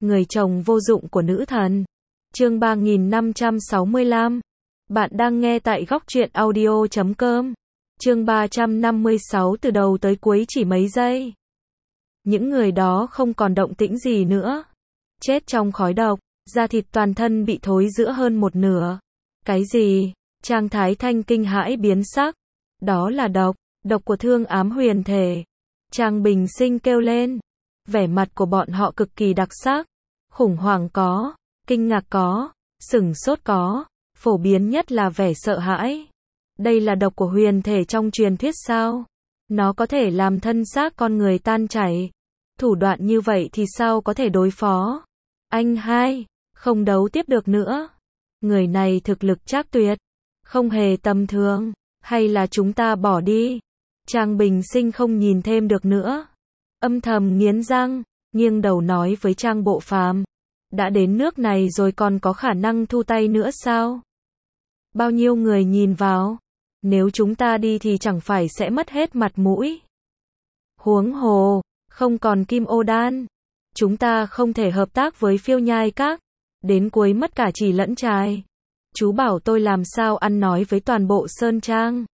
người chồng vô dụng của nữ thần. Chương 3565. Bạn đang nghe tại góc truyện audio.com. Chương 356 từ đầu tới cuối chỉ mấy giây. Những người đó không còn động tĩnh gì nữa. Chết trong khói độc, da thịt toàn thân bị thối rữa hơn một nửa. Cái gì? Trang Thái Thanh kinh hãi biến sắc. Đó là độc, độc của Thương Ám Huyền Thể. Trang Bình Sinh kêu lên. Vẻ mặt của bọn họ cực kỳ đặc sắc. Khủng hoảng có, kinh ngạc có, sửng sốt có, phổ biến nhất là vẻ sợ hãi. Đây là độc của huyền thể trong truyền thuyết sao? Nó có thể làm thân xác con người tan chảy. Thủ đoạn như vậy thì sao có thể đối phó? Anh hai, không đấu tiếp được nữa. Người này thực lực trác tuyệt, không hề tầm thường, hay là chúng ta bỏ đi? Trang Bình Sinh không nhìn thêm được nữa. Âm thầm nghiến răng, nghiêng đầu nói với Trang Bộ Phàm, đã đến nước này rồi còn có khả năng thu tay nữa sao? Bao nhiêu người nhìn vào, nếu chúng ta đi thì chẳng phải sẽ mất hết mặt mũi. Huống hồ, không còn Kim Ô Đan, chúng ta không thể hợp tác với Phiêu Nhai Các, đến cuối mất cả chỉ lẫn trai. Chú bảo tôi làm sao ăn nói với toàn bộ Sơn Trang.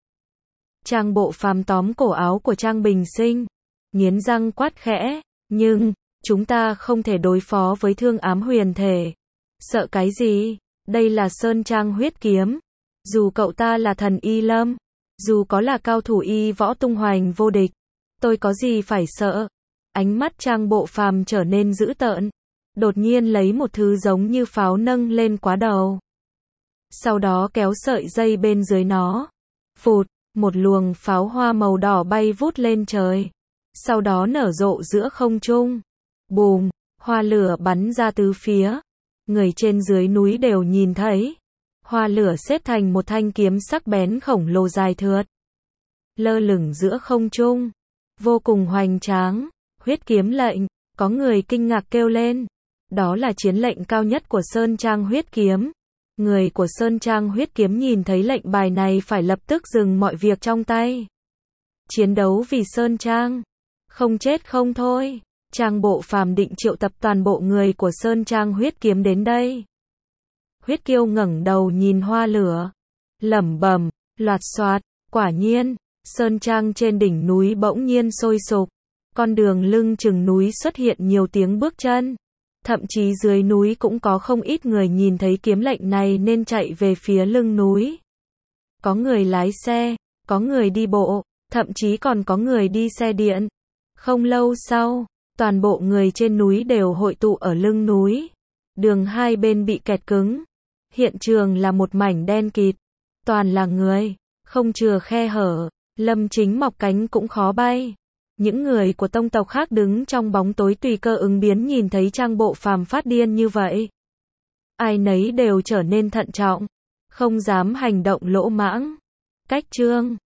Trang Bộ Phàm tóm cổ áo của Trang Bình Sinh, nghiến răng quát khẽ, nhưng chúng ta không thể đối phó với Thương Ám Huyền Thể. Sợ cái gì? Đây là Sơn Trang huyết kiếm. Dù cậu ta là thần y lâm, dù có là cao thủ y võ tung hoành vô địch, tôi có gì phải sợ? Ánh mắt Trang Bộ Phàm trở nên dữ tợn, đột nhiên lấy một thứ giống như pháo nâng lên quá đầu. Sau đó kéo sợi dây bên dưới nó. Phụt, một luồng pháo hoa màu đỏ bay vút lên trời. Sau đó nở rộ giữa không trung. Bùm, hoa lửa bắn ra tứ phía. Người trên dưới núi đều nhìn thấy. Hoa lửa xếp thành một thanh kiếm sắc bén khổng lồ dài thượt. Lơ lửng giữa không trung. Vô cùng hoành tráng. Huyết kiếm lệnh, có người kinh ngạc kêu lên. Đó là chiến lệnh cao nhất của Sơn Trang huyết kiếm. Người của Sơn Trang huyết kiếm nhìn thấy lệnh bài này phải lập tức dừng mọi việc trong tay. Chiến đấu vì Sơn Trang. Không chết không thôi. Trang Bộ Phàm định triệu tập toàn bộ người của Sơn Trang huyết kiếm đến đây. Huyết Kiêu ngẩng đầu nhìn hoa lửa, lẩm bẩm, loạt xoạt, quả nhiên, Sơn Trang trên đỉnh núi bỗng nhiên sôi sục. Con đường lưng chừng núi xuất hiện nhiều tiếng bước chân. Thậm chí dưới núi cũng có không ít người nhìn thấy kiếm lệnh này nên chạy về phía lưng núi. Có người lái xe, có người đi bộ, thậm chí còn có người đi xe điện. Không lâu sau, toàn bộ người trên núi đều hội tụ ở lưng núi. Đường hai bên bị kẹt cứng. Hiện trường là một mảnh đen kịt. Toàn là người, không chừa khe hở, Lâm Chính mọc cánh cũng khó bay. Những người của tông tộc khác đứng trong bóng tối tùy cơ ứng biến nhìn thấy Trang Bộ Phàm phát điên như vậy. Ai nấy đều trở nên thận trọng, không dám hành động lỗ mãng. Cách chương